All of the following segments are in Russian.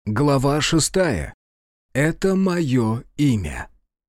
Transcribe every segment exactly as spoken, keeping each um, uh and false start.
Глава шестая. Это мое имя.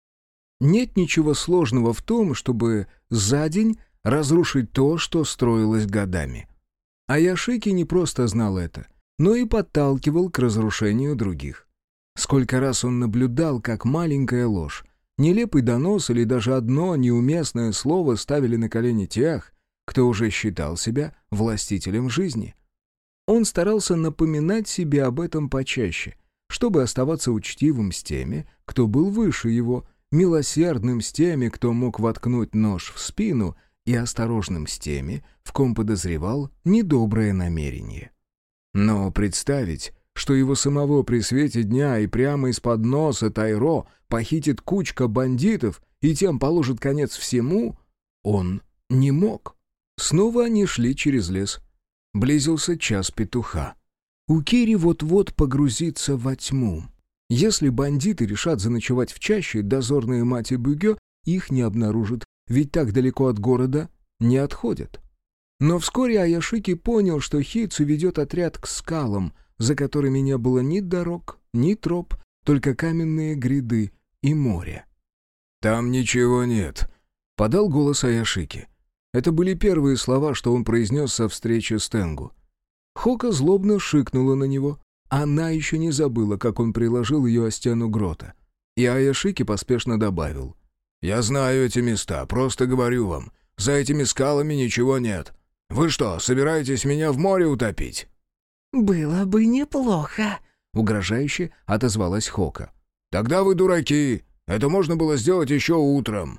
Нет ничего сложного в том, чтобы за день разрушить то, что строилось годами. Аяшики не просто знал это, но и подталкивал к разрушению других. Сколько раз он наблюдал, как маленькая ложь, нелепый донос или даже одно неуместное слово ставили на колени тех, кто уже считал себя властителем жизни. Он старался напоминать себе об этом почаще, чтобы оставаться учтивым с теми, кто был выше его, милосердным с теми, кто мог воткнуть нож в спину, и осторожным с теми, в ком подозревал недоброе намерение. Но представить, что его самого при свете дня и прямо из-под носа Тайро похитит кучка бандитов и тем положит конец всему, он не мог. Снова они шли через лес. Близился час петуха. У Кири вот-вот погрузится во тьму. Если бандиты решат заночевать в чаще, дозорные мати Бугё их не обнаружат, ведь так далеко от города не отходят. Но вскоре Аяшики понял, что Хицу ведет отряд к скалам, за которыми не было ни дорог, ни троп, только каменные гряды и море. «Там ничего нет», — подал голос Аяшики. Это были первые слова, что он произнес со встречи с Тенгу. Хока злобно шикнула на него. Она еще не забыла, как он приложил ее о стену грота. И Аяшики поспешно добавил. «Я знаю эти места, просто говорю вам. За этими скалами ничего нет. Вы что, собираетесь меня в море утопить?» «Было бы неплохо», — угрожающе отозвалась Хока. «Тогда вы дураки. Это можно было сделать еще утром».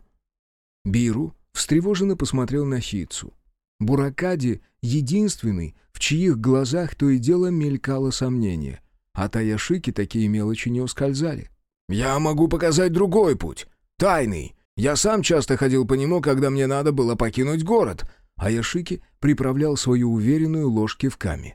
Биру встревоженно посмотрел на Хицу. Буракади — единственный, в чьих глазах то и дело мелькало сомнение. От Аяшики такие мелочи не ускользали. «Я могу показать другой путь. Тайный. Я сам часто ходил по нему, когда мне надо было покинуть город». Аяшики приправлял свою уверенную ложь кивками.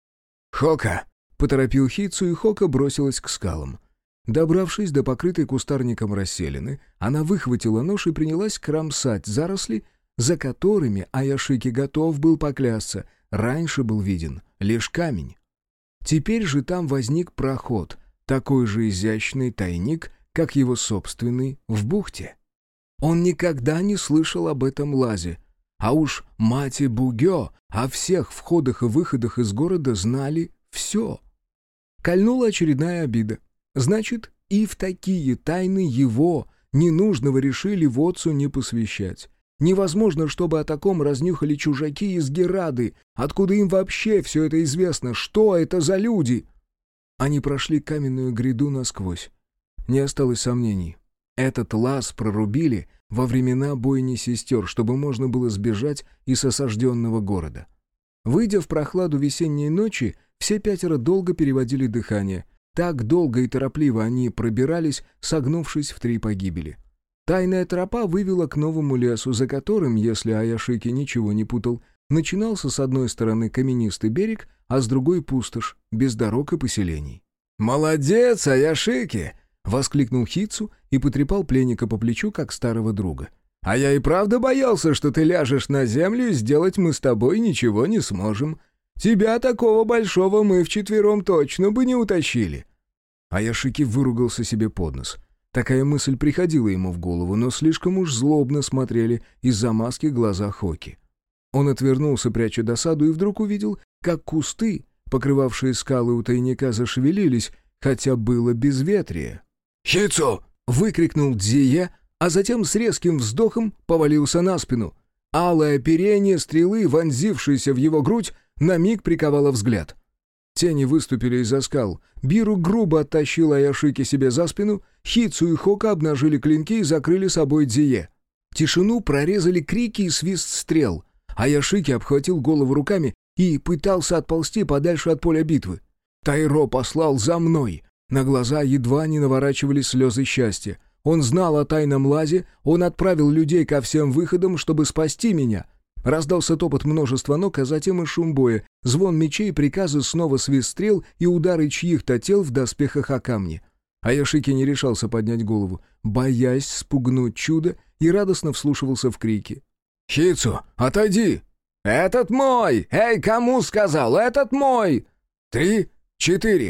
«Хока!» — поторопил Хицу, и Хока бросилась к скалам. Добравшись до покрытой кустарником расселины, она выхватила нож и принялась кромсать заросли, за которыми Аяшики готов был поклясться. Раньше был виден лишь камень. Теперь же там возник проход, такой же изящный тайник, как его собственный в бухте. Он никогда не слышал об этом лазе, а уж мати Бугё о всех входах и выходах из города знали все. Кольнула очередная обида. Значит, и в такие тайны его, ненужного, решили Вотсу не посвящать. Невозможно, чтобы о таком разнюхали чужаки из Герады. Откуда им вообще все это известно? Что это за люди? Они прошли каменную гряду насквозь. Не осталось сомнений. Этот лаз прорубили во времена бойни сестер, чтобы можно было сбежать из осажденного города. Выйдя в прохладу весенней ночи, все пятеро долго переводили дыхание. Так долго и торопливо они пробирались, согнувшись в три погибели. Тайная тропа вывела к новому лесу, за которым, если Аяшики ничего не путал, начинался с одной стороны каменистый берег, а с другой пустошь, без дорог и поселений. «Молодец, Аяшики!» — воскликнул Хицу и потрепал пленника по плечу, как старого друга. «А я и правда боялся, что ты ляжешь на землю, и сделать мы с тобой ничего не сможем. Тебя такого большого мы вчетвером точно бы не утащили». Аяшики выругался себе под нос. Такая мысль приходила ему в голову, но слишком уж злобно смотрели из-за маски глаза Хоки. Он отвернулся, пряча досаду, и вдруг увидел, как кусты, покрывавшие скалы у тайника, зашевелились, хотя было безветрие. «Хицу!» — выкрикнул Дзие, а затем с резким вздохом повалился на спину. Алое оперение стрелы, вонзившееся в его грудь, на миг приковало взгляд. Тени выступили из-за скал. Биру грубо оттащил Аяшики себе за спину, Хицу и Хока обнажили клинки и закрыли собой Дзие. Тишину прорезали крики и свист стрел. Аяшики обхватил голову руками и пытался отползти подальше от поля битвы. Тайро послал за мной. На глаза едва не наворачивались слезы счастья. Он знал о тайном лазе, он отправил людей ко всем выходам, чтобы спасти меня. Раздался топот множества ног, а затем и шум боя, звон мечей, приказы, снова свист стрел и удары чьих-то тел в доспехах о камни. Аяшики не решался поднять голову, боясь спугнуть чудо, и радостно вслушивался в крики. «Хицу, отойди!» «Этот мой! Эй, кому сказал? Этот мой!» «Три, четыре!»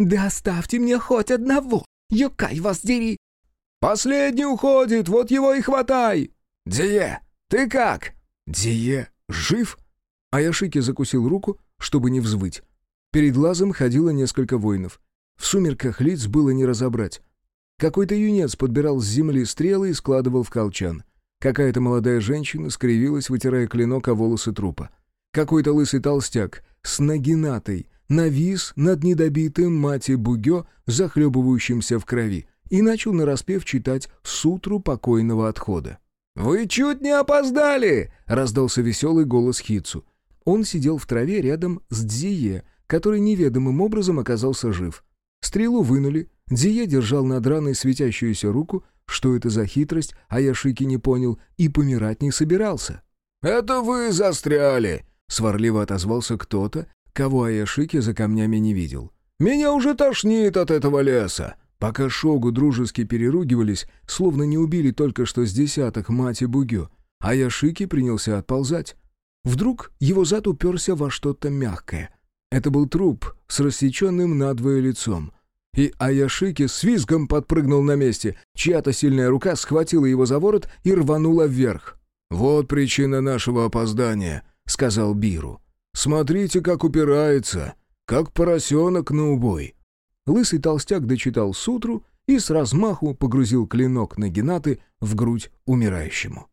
Да оставьте мне хоть одного! Юкай вас дери!» «Последний уходит, вот его и хватай!» «Дие, ты как?» «Дие жив?» Аяшики закусил руку, чтобы не взвыть. Перед глазом ходило несколько воинов. В сумерках лиц было не разобрать. Какой-то юнец подбирал с земли стрелы и складывал в колчан. Какая-то молодая женщина скривилась, вытирая клинок о волосы трупа. Какой-то лысый толстяк с нагинатой навис над недобитым мати Бугё, захлебывающимся в крови, и начал нараспев читать сутру покойного отхода. «Вы чуть не опоздали!» — раздался веселый голос Хитсу. Он сидел в траве рядом с Дзие, который неведомым образом оказался жив. Стрелу вынули, Дзие держал над раной светящуюся руку, что это за хитрость, Аяшики не понял, и помирать не собирался. «Это вы застряли!» — сварливо отозвался кто-то, кого Аяшики за камнями не видел. «Меня уже тошнит от этого леса!» Пока шогу дружески переругивались, словно не убили только что с десяток мати Бугё, Аяшики принялся отползать. Вдруг его зад уперся во что-то мягкое. Это был труп с рассеченным надвое лицом. И Аяшики с визгом подпрыгнул на месте. Чья-то сильная рука схватила его за ворот и рванула вверх. «Вот причина нашего опоздания», — сказал Биру. «Смотрите, как упирается, как поросенок на убой». Лысый толстяк дочитал сутру и с размаху погрузил клинок нагинаты в грудь умирающему.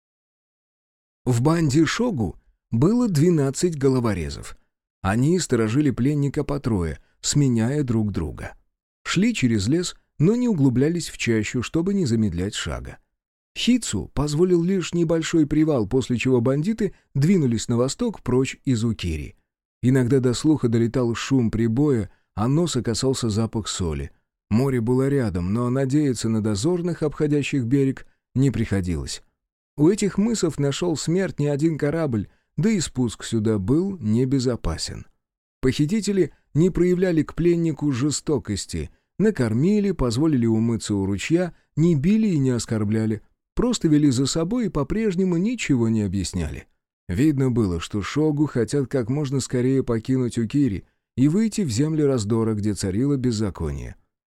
В банде Шогу было двенадцать головорезов. Они сторожили пленника по трое, сменяя друг друга. Шли через лес, но не углублялись в чащу, чтобы не замедлять шага. Хитсу позволил лишь небольшой привал, после чего бандиты двинулись на восток прочь из Укири. Иногда до слуха долетал шум прибоя, а носа касался запах соли. Море было рядом, но надеяться на дозорных, обходящих берег, не приходилось. У этих мысов нашел смерть не один корабль, да и спуск сюда был небезопасен. Похитители не проявляли к пленнику жестокости, накормили, позволили умыться у ручья, не били и не оскорбляли, просто вели за собой и по-прежнему ничего не объясняли. Видно было, что шогу хотят как можно скорее покинуть Укири и выйти в земли раздора, где царило беззаконие.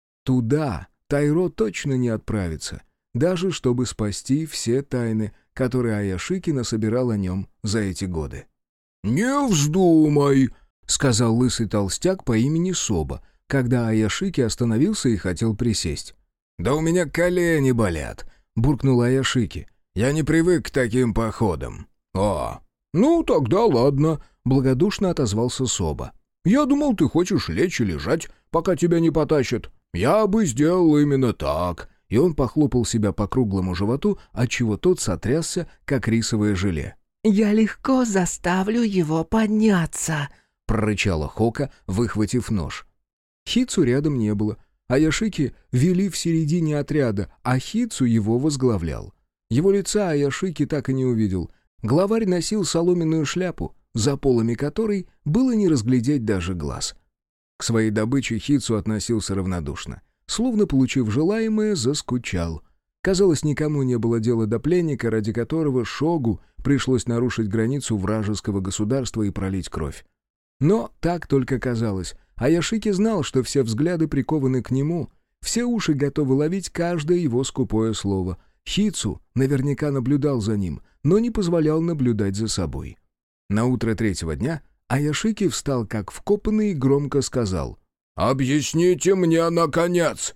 Туда Тайро точно не отправится, даже чтобы спасти все тайны, которые Аяшики насобирал о нем за эти годы. «Не вздумай!» — сказал лысый толстяк по имени Соба, когда Аяшики остановился и хотел присесть. «Да у меня колени болят!» — буркнул Аяшики. «Я не привык к таким походам». «А, ну тогда ладно», — благодушно отозвался Соба. «Я думал, ты хочешь лечь и лежать, пока тебя не потащат. Я бы сделал именно так». И он похлопал себя по круглому животу, отчего тот сотрясся, как рисовое желе. «Я легко заставлю его подняться», — прорычала Хока, выхватив нож. Хитсу рядом не было. Аяшики вели в середине отряда, а Хитсу его возглавлял. Его лица Аяшики так и не увидел. Главарь носил соломенную шляпу, за полами которой было не разглядеть даже глаз. К своей добыче Хитсу относился равнодушно. Словно, получив желаемое, заскучал. Казалось, никому не было дела до пленника, ради которого шогу пришлось нарушить границу вражеского государства и пролить кровь. Но так только казалось. Аяшики знал, что все взгляды прикованы к нему, все уши готовы ловить каждое его скупое слово. Хитсу наверняка наблюдал за ним, но не позволял наблюдать за собой. На утро третьего дня Аяшики встал как вкопанный и громко сказал: «Объясните мне, наконец!»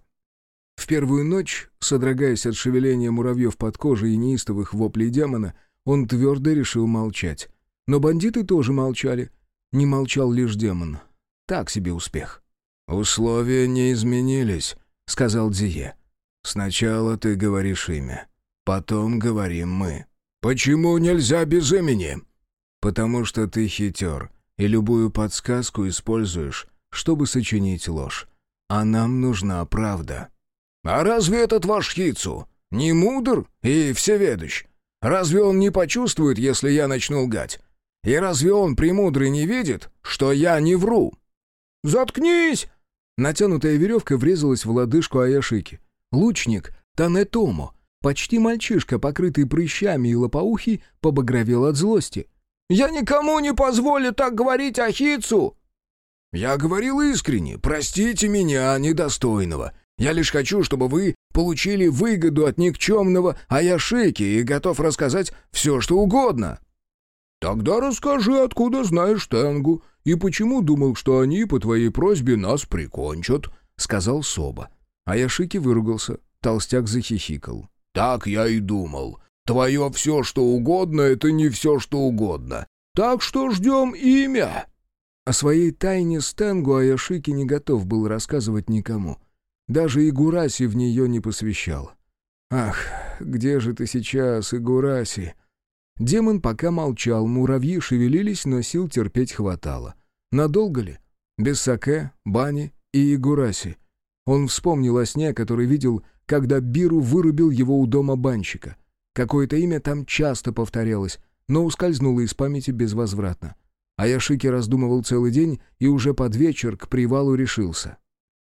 В первую ночь, содрогаясь от шевеления муравьев под кожей и неистовых воплей демона, он твердо решил молчать. Но бандиты тоже молчали. Не молчал лишь демон. Так себе успех. «Условия не изменились», — сказал Дзие. «Сначала ты говоришь имя, потом говорим мы». «Почему нельзя без имени?» «Потому что ты хитер, и любую подсказку используешь, чтобы сочинить ложь. А нам нужна правда». «А разве этот ваш Хитсу не мудр и всеведущ? Разве он не почувствует, если я начну лгать? И разве он, премудрый, не видит, что я не вру?» «Заткнись!» Натянутая веревка врезалась в лодыжку Аяшики. Лучник Танетомо, почти мальчишка, покрытый прыщами и лопоухий, побагровел от злости. «Я никому не позволю так говорить о Хитсу!» Я говорил искренне, простите меня, недостойного. Я лишь хочу, чтобы вы получили выгоду от никчемного Аяшики и готов рассказать все, что угодно». «Тогда расскажи, откуда знаешь Тенгу, и почему думал, что они по твоей просьбе нас прикончат», — сказал Соба. Аяшики выругался, толстяк захихикал. «Так я и думал. Твое все, что угодно, это не все, что угодно. Так что ждем имя». О своей тайне с Тенгу Аяшики не готов был рассказывать никому. Даже Игураси в нее не посвящал. «Ах, где же ты сейчас, Игураси?» Демон пока молчал, муравьи шевелились, но сил терпеть хватало. Надолго ли? Без саке, бани и Игураси. Он вспомнил о сне, который видел, когда Биру вырубил его у дома банщика. Какое-то имя там часто повторялось, но ускользнуло из памяти безвозвратно. Аяшики раздумывал целый день и уже под вечер к привалу решился.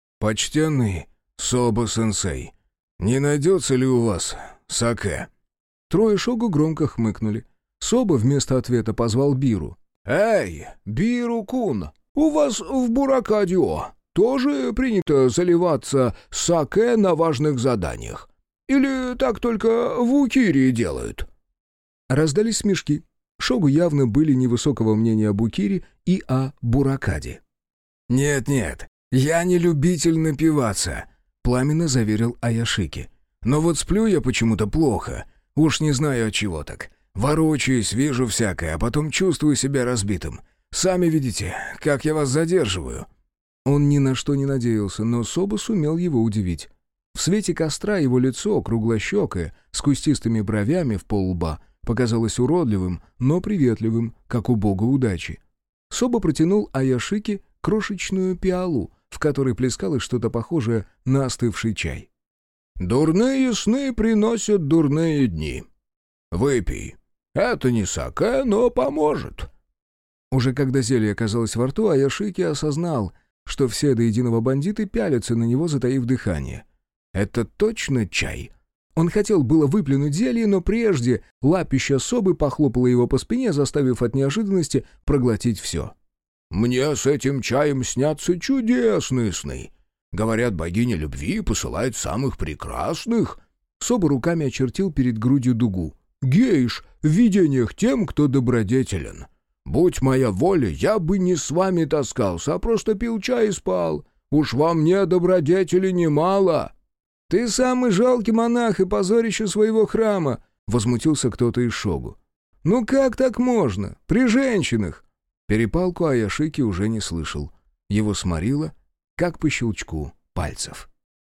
«Почтенный Соба-сенсей, не найдется ли у вас саке?» Трое шогу громко хмыкнули. Соба вместо ответа позвал Биру. «Эй, Биру-кун, у вас в Буракадио тоже принято заливаться саке на важных заданиях? Или так только в Укирии делают?» Раздались смешки. Шогу явно были невысокого мнения об Укири и о Буракаде. «Нет-нет, я не любитель напиваться», — пламенно заверил Аяшики. «Но вот сплю я почему-то плохо. Уж не знаю от чего так. Ворочаюсь, вижу всякое, а потом чувствую себя разбитым. Сами видите, как я вас задерживаю». Он ни на что не надеялся, но Соба сумел его удивить. В свете костра его лицо, круглощекое, с кустистыми бровями в поллба, показалось уродливым, но приветливым, как у бога удачи. Соба протянул Аяшики крошечную пиалу, в которой плескалось что-то похожее на остывший чай. «Дурные сны приносят дурные дни. Выпей. Это не саке, но поможет». Уже когда зелье оказалось во рту, Аяшики осознал, что все до единого бандиты пялятся на него, затаив дыхание. «Это точно чай?» Он хотел было выплюнуть зелье, но прежде лапища Собы похлопала его по спине, заставив от неожиданности проглотить все. «Мне с этим чаем снятся чудесные сны. Говорят, богиня любви посылает самых прекрасных». Соба руками очертил перед грудью дугу. «Гейш в видениях тем, кто добродетелен. Будь моя воля, я бы не с вами таскался, а просто пил чай и спал. Уж во мне добродетели немало». «Ты самый жалкий монах и позорище своего храма», — возмутился кто-то из шогу. «Ну как так можно? При женщинах!» Перепалку Аяшики уже не слышал. Его сморило, как по щелчку пальцев.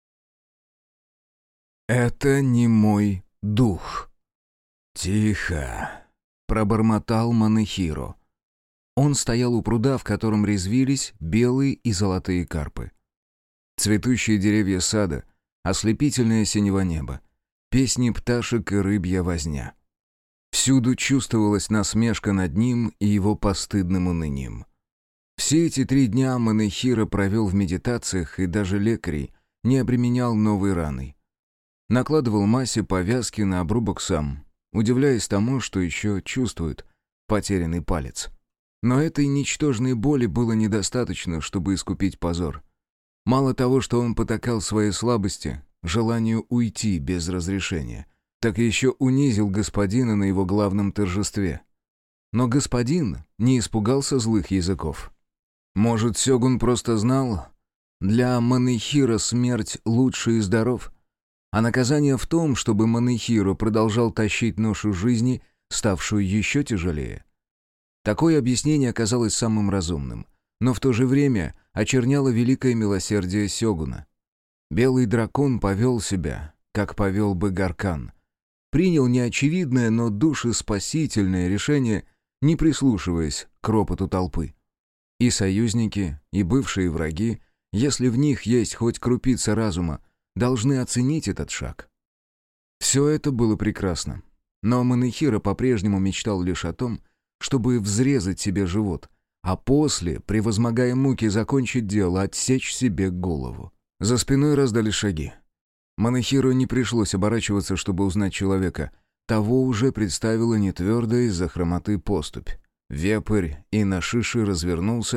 «Это не мой дух». «Тихо», — пробормотал Манэхиро. Он стоял у пруда, в котором резвились белые и золотые карпы. Цветущие деревья сада, ослепительное синего неба, песни пташек и рыбья возня. Всюду чувствовалась насмешка над ним и его постыдным унынием. Все эти три дня Манэхиро провел в медитациях и даже лекарей не обременял новой раной. Накладывал массе повязки на обрубок сам, удивляясь тому, что еще чувствует потерянный палец. Но этой ничтожной боли было недостаточно, чтобы искупить позор. Мало того, что он потакал своей слабости, желанию уйти без разрешения, так еще унизил господина на его главном торжестве. Но господин не испугался злых языков. Может, сёгун просто знал, для Манэхиро смерть лучше и здоров, а наказание в том, чтобы Манэхиро продолжал тащить ношу жизни, ставшую еще тяжелее. Такое объяснение оказалось самым разумным, но в то же время очерняло великое милосердие сёгуна. Белый дракон повел себя, как повел бы Гаркан. Принял неочевидное, но душеспасительное решение, не прислушиваясь к ропоту толпы. И союзники, и бывшие враги, если в них есть хоть крупица разума, должны оценить этот шаг. Все это было прекрасно, но Манэхиро по-прежнему мечтал лишь о том, чтобы взрезать себе живот, а после, превозмогая муки, закончить дело, отсечь себе голову. За спиной раздались шаги. Манэхиро не пришлось оборачиваться, чтобы узнать человека. Того уже представила нетвердая из-за хромоты поступь. Вепрь и Нашиши развернулся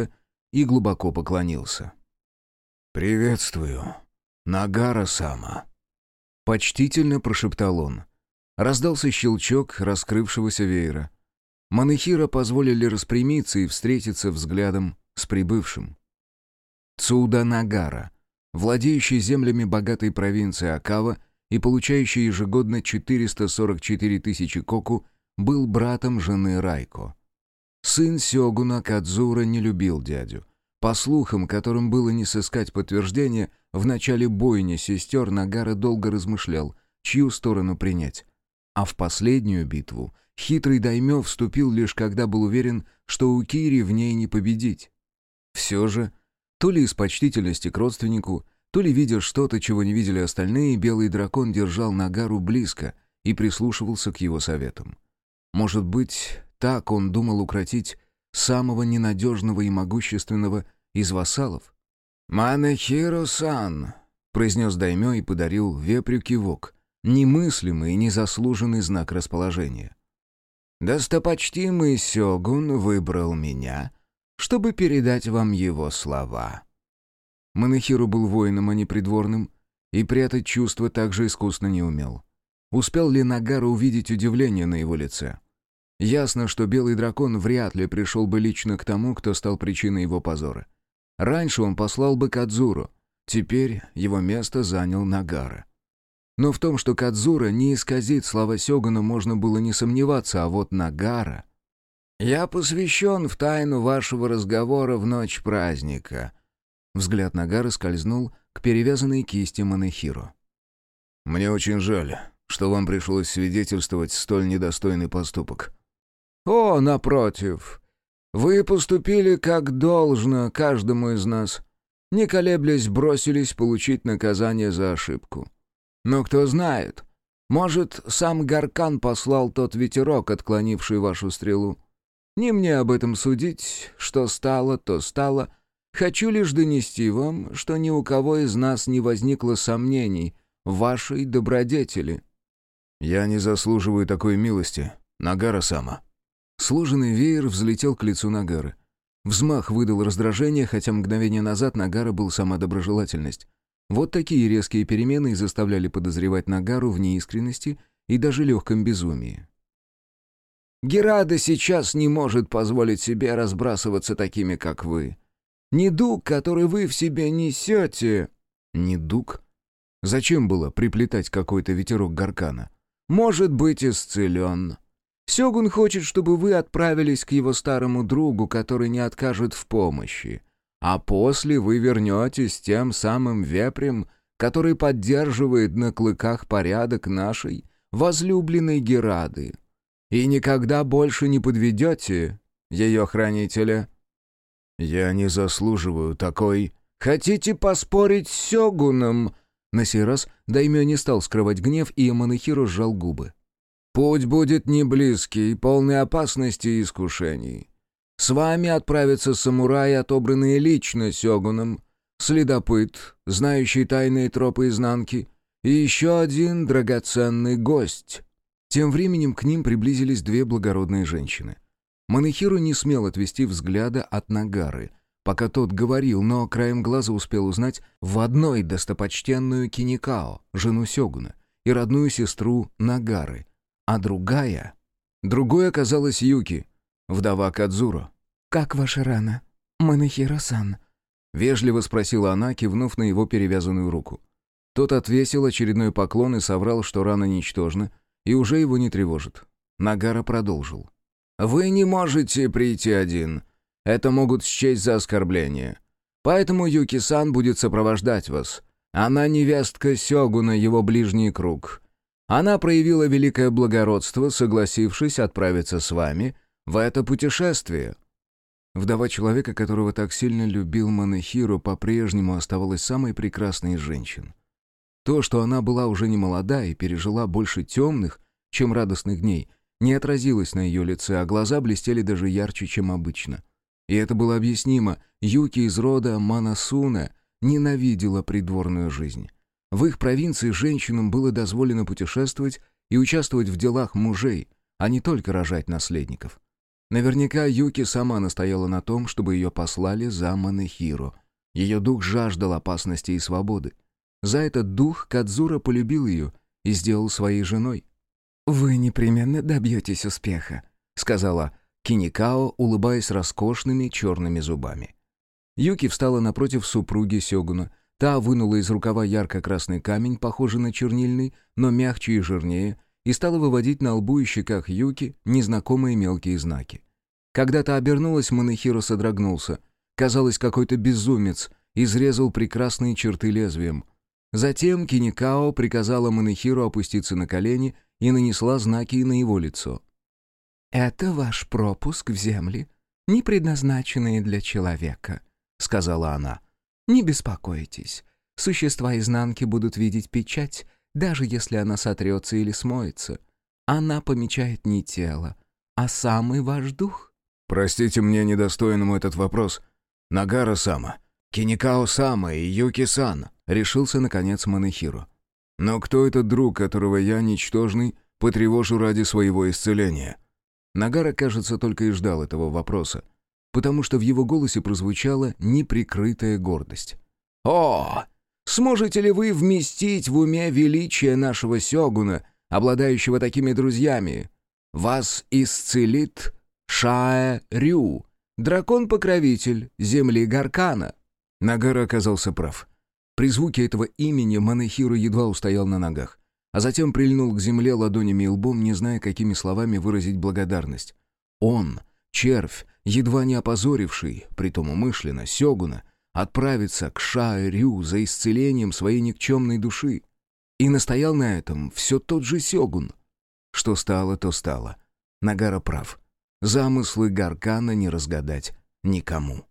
и глубоко поклонился. «Приветствую, Нагара-сама», — почтительно прошептал он. Раздался щелчок раскрывшегося веера. Манэхира позволили распрямиться и встретиться взглядом с прибывшим. Цуда Нагара, владеющий землями богатой провинции Акава и получающий ежегодно четыреста сорок четыре тысячи коку, был братом жены Райко. Сын сёгуна Кадзура не любил дядю. По слухам, которым было не сыскать подтверждения, в начале бойни сестер Нагара долго размышлял, чью сторону принять. А в последнюю битву хитрый даймё вступил лишь когда был уверен, что у Кири в ней не победить. Все же, то ли из почтительности к родственнику, то ли видя что-то, чего не видели остальные, белый дракон держал Нагару близко и прислушивался к его советам. Может быть, так он думал укротить самого ненадежного и могущественного из вассалов? «Манэхиро-сан», — произнес даймё и подарил вепрю кивок, немыслимый и незаслуженный знак расположения. «Достопочтимый сёгун выбрал меня, чтобы передать вам его слова». Манэхиро был воином, а не придворным, и прятать чувства так же искусно не умел. Успел ли Нагара увидеть удивление на его лице? Ясно, что белый дракон вряд ли пришел бы лично к тому, кто стал причиной его позора. Раньше он послал бы Кадзуру, теперь его место занял Нагара. Но в том, что Кадзура не исказит слова сёгуна, можно было не сомневаться, а вот Нагара... «Я посвящен в тайну вашего разговора в ночь праздника». Взгляд Нагары скользнул к перевязанной кисти Манэхиро. «Мне очень жаль, что вам пришлось свидетельствовать столь недостойный поступок». «О, напротив, вы поступили как должно каждому из нас, не колеблясь бросились получить наказание за ошибку. Но кто знает, может, сам Гаркан послал тот ветерок, отклонивший вашу стрелу. Не мне об этом судить, что стало, то стало. Хочу лишь донести вам, что ни у кого из нас не возникло сомнений в вашей добродетели». «Я не заслуживаю такой милости, Нагара-сама». Сложенный веер взлетел к лицу Нагары. Взмах выдал раздражение, хотя мгновение назад Нагара был сама доброжелательность. Вот такие резкие перемены и заставляли подозревать Нагару в неискренности и даже легком безумии. «Герада сейчас не может позволить себе разбрасываться такими, как вы. Недуг, который вы в себе несете...» «Недуг? Зачем было приплетать какой-то ветерок Гаркана?» «Может быть исцелен. Сёгун хочет, чтобы вы отправились к его старому другу, который не откажет в помощи. А после вы вернетесь тем самым вепрем, который поддерживает на клыках порядок нашей возлюбленной Герады. И никогда больше не подведете ее хранителя». «Я не заслуживаю такой...» «Хотите поспорить с Сёгуном?» На сей раз даймё не стал скрывать гнев, и Манэхиро сжал губы. «Путь будет не близкий, полный опасностей и искушений. С вами отправятся самураи, отобранные лично сёгуном, следопыт, знающий тайные тропы изнанки, и еще один драгоценный гость». Тем временем к ним приблизились две благородные женщины. Манэхиро не смел отвести взгляда от Нагары, пока тот говорил, но краем глаза успел узнать в одной достопочтенную Киникао, жену сёгуна, и родную сестру Нагары, а другая... Другой оказалась Юки, вдова Кадзуро. «Как ваша рана, Манэхиро-сан?» — вежливо спросила она, кивнув на его перевязанную руку. Тот отвесил очередной поклон и соврал, что рана ничтожна, и уже его не тревожит. Нагара продолжил. «Вы не можете прийти один. Это могут счесть за оскорбление. Поэтому Юки-сан будет сопровождать вас. Она невестка сёгуна, его ближний круг. Она проявила великое благородство, согласившись отправиться с вами в это путешествие». Вдова человека, которого так сильно любил Манэхиро, по-прежнему оставалась самой прекрасной из женщин. То, что она была уже не молода и пережила больше темных, чем радостных дней, не отразилось на ее лице, а глаза блестели даже ярче, чем обычно. И это было объяснимо. Юки из рода Манасуне ненавидела придворную жизнь. В их провинции женщинам было дозволено путешествовать и участвовать в делах мужей, а не только рожать наследников. Наверняка Юки сама настояла на том, чтобы ее послали за Манэхиро. Ее дух жаждал опасности и свободы. За этот дух Кадзура полюбил ее и сделал своей женой. «Вы непременно добьетесь успеха», — сказала Киникао, улыбаясь роскошными черными зубами. Юки встала напротив супруги сёгуна. Та вынула из рукава ярко-красный камень, похожий на чернильный, но мягче и жирнее, и стала выводить на лбу и щеках Юки незнакомые мелкие знаки. Когда та обернулась, Манэхиро содрогнулся. Казалось, какой-то безумец изрезал прекрасные черты лезвием. Затем Киникао приказала Манэхиро опуститься на колени и нанесла знаки и на его лицо. «Это ваш пропуск в земли, не предназначенные для человека», — сказала она. «Не беспокойтесь, существа изнанки будут видеть печать, даже если она сотрется или смоется. Она помечает не тело, а самый ваш дух». «Простите мне недостойному этот вопрос. Нагара-сама, Киникао-сама и Юки-сан», — решился, наконец, Манэхиро. «Но кто этот друг, которого я, ничтожный, потревожу ради своего исцеления?» Нагара, кажется, только и ждал этого вопроса, потому что в его голосе прозвучала неприкрытая гордость. «О, сможете ли вы вместить в уме величие нашего сёгуна, обладающего такими друзьями? Вас исцелит Шаэ-Рю, дракон-покровитель земли Гаркана». Нагара оказался прав. При звуке этого имени Манэхиро едва устоял на ногах, а затем прильнул к земле ладонями и лбом, не зная, какими словами выразить благодарность. Он, червь, едва не опозоривший, притом умышленно, сёгуна, отправится к Шаэ-Рю за исцелением своей никчемной души. И настоял на этом все тот же сёгун. Что стало, то стало. Нагара прав. Замыслы Гаркана не разгадать никому.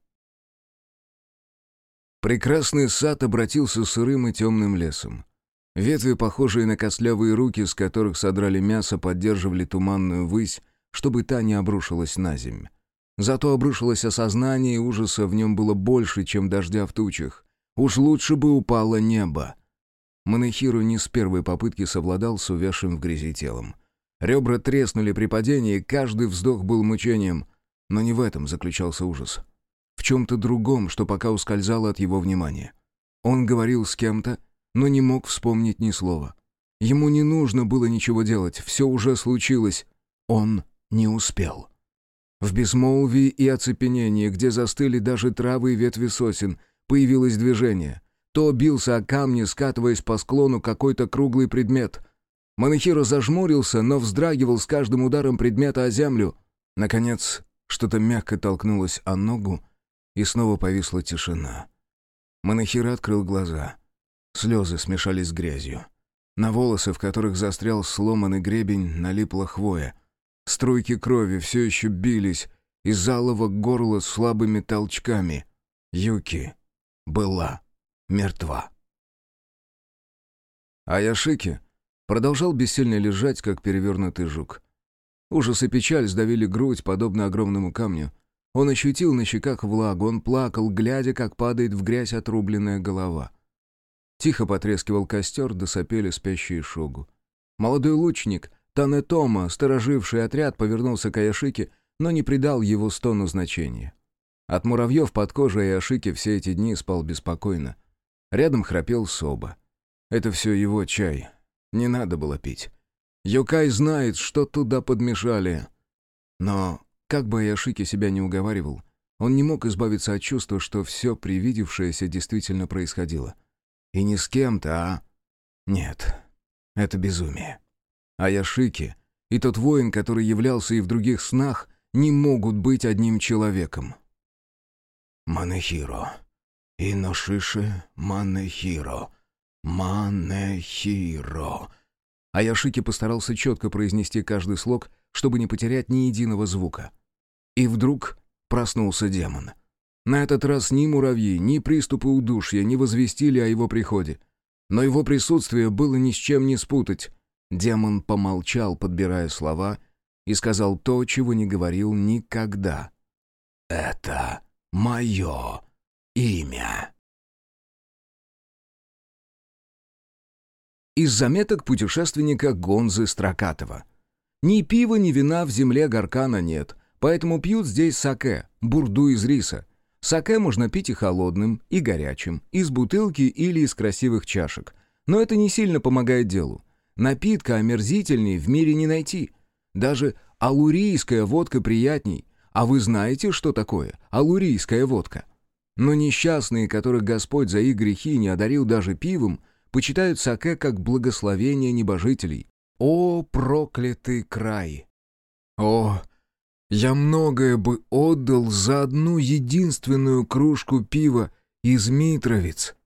Прекрасный сад обратился сырым и темным лесом. Ветви, похожие на костлявые руки, с которых содрали мясо, поддерживали туманную высь, чтобы та не обрушилась на земь. Зато обрушилось осознание, и ужаса в нем было больше, чем дождя в тучах. Уж лучше бы упало небо. Манэхиро не с первой попытки совладал с увязшим в грязи телом. Ребра треснули при падении, каждый вздох был мучением. Но не в этом заключался ужас. В чем-то другом, что пока ускользало от его внимания. Он говорил с кем-то, но не мог вспомнить ни слова. Ему не нужно было ничего делать, все уже случилось. Он не успел. В безмолвии и оцепенении, где застыли даже травы и ветви сосен, появилось движение. То бился о камни, скатываясь по склону какой-то круглый предмет. Манэхиро зажмурился, но вздрагивал с каждым ударом предмета о землю. Наконец, что-то мягко толкнулось о ногу, и снова повисла тишина. Манэхиро открыл глаза. Слезы смешались с грязью. На волосы, в которых застрял сломанный гребень, налипла хвоя. Струйки крови все еще бились из алого горла слабыми толчками. Юки была мертва. А Яшики продолжал бессильно лежать, как перевернутый жук. Ужас и печаль сдавили грудь, подобно огромному камню. Он ощутил на щеках влагу, он плакал, глядя, как падает в грязь отрубленная голова. Тихо потрескивал костер, досопели спящие шогу. Молодой лучник Танетома, стороживший отряд, повернулся к Аяшике, но не придал его стону значения. От муравьев под кожей Аяшики все эти дни спал беспокойно. Рядом храпел Соба. Это все его чай. Не надо было пить. Юкай знает, что туда подмешали. Но, как бы Аяшики себя не уговаривал, он не мог избавиться от чувства, что все привидевшееся действительно происходило. И не с кем-то, а... Нет, это безумие. Аяшики и тот воин, который являлся и в других снах, не могут быть одним человеком. Манэхиро. Иношиши Манэхиро. Манэхиро. Аяшики постарался четко произнести каждый слог, чтобы не потерять ни единого звука. И вдруг проснулся демон. На этот раз ни муравьи, ни приступы удушья не возвестили о его приходе. Но его присутствие было ни с чем не спутать. Демон помолчал, подбирая слова, и сказал то, чего не говорил никогда. «Это мое имя». Из заметок путешественника Гонзы Строкатова. Ни пива, ни вина в земле Гаркана нет. Поэтому пьют здесь саке, бурду из риса. Саке можно пить и холодным, и горячим, из бутылки или из красивых чашек. Но это не сильно помогает делу. Напитка омерзительней в мире не найти. Даже алурийская водка приятней. А вы знаете, что такое алурийская водка? Но несчастные, которых Господь за их грехи не одарил даже пивом, почитают саке как благословение небожителей. О, проклятый край! О, я многое бы отдал за одну единственную кружку пива из Митровиц.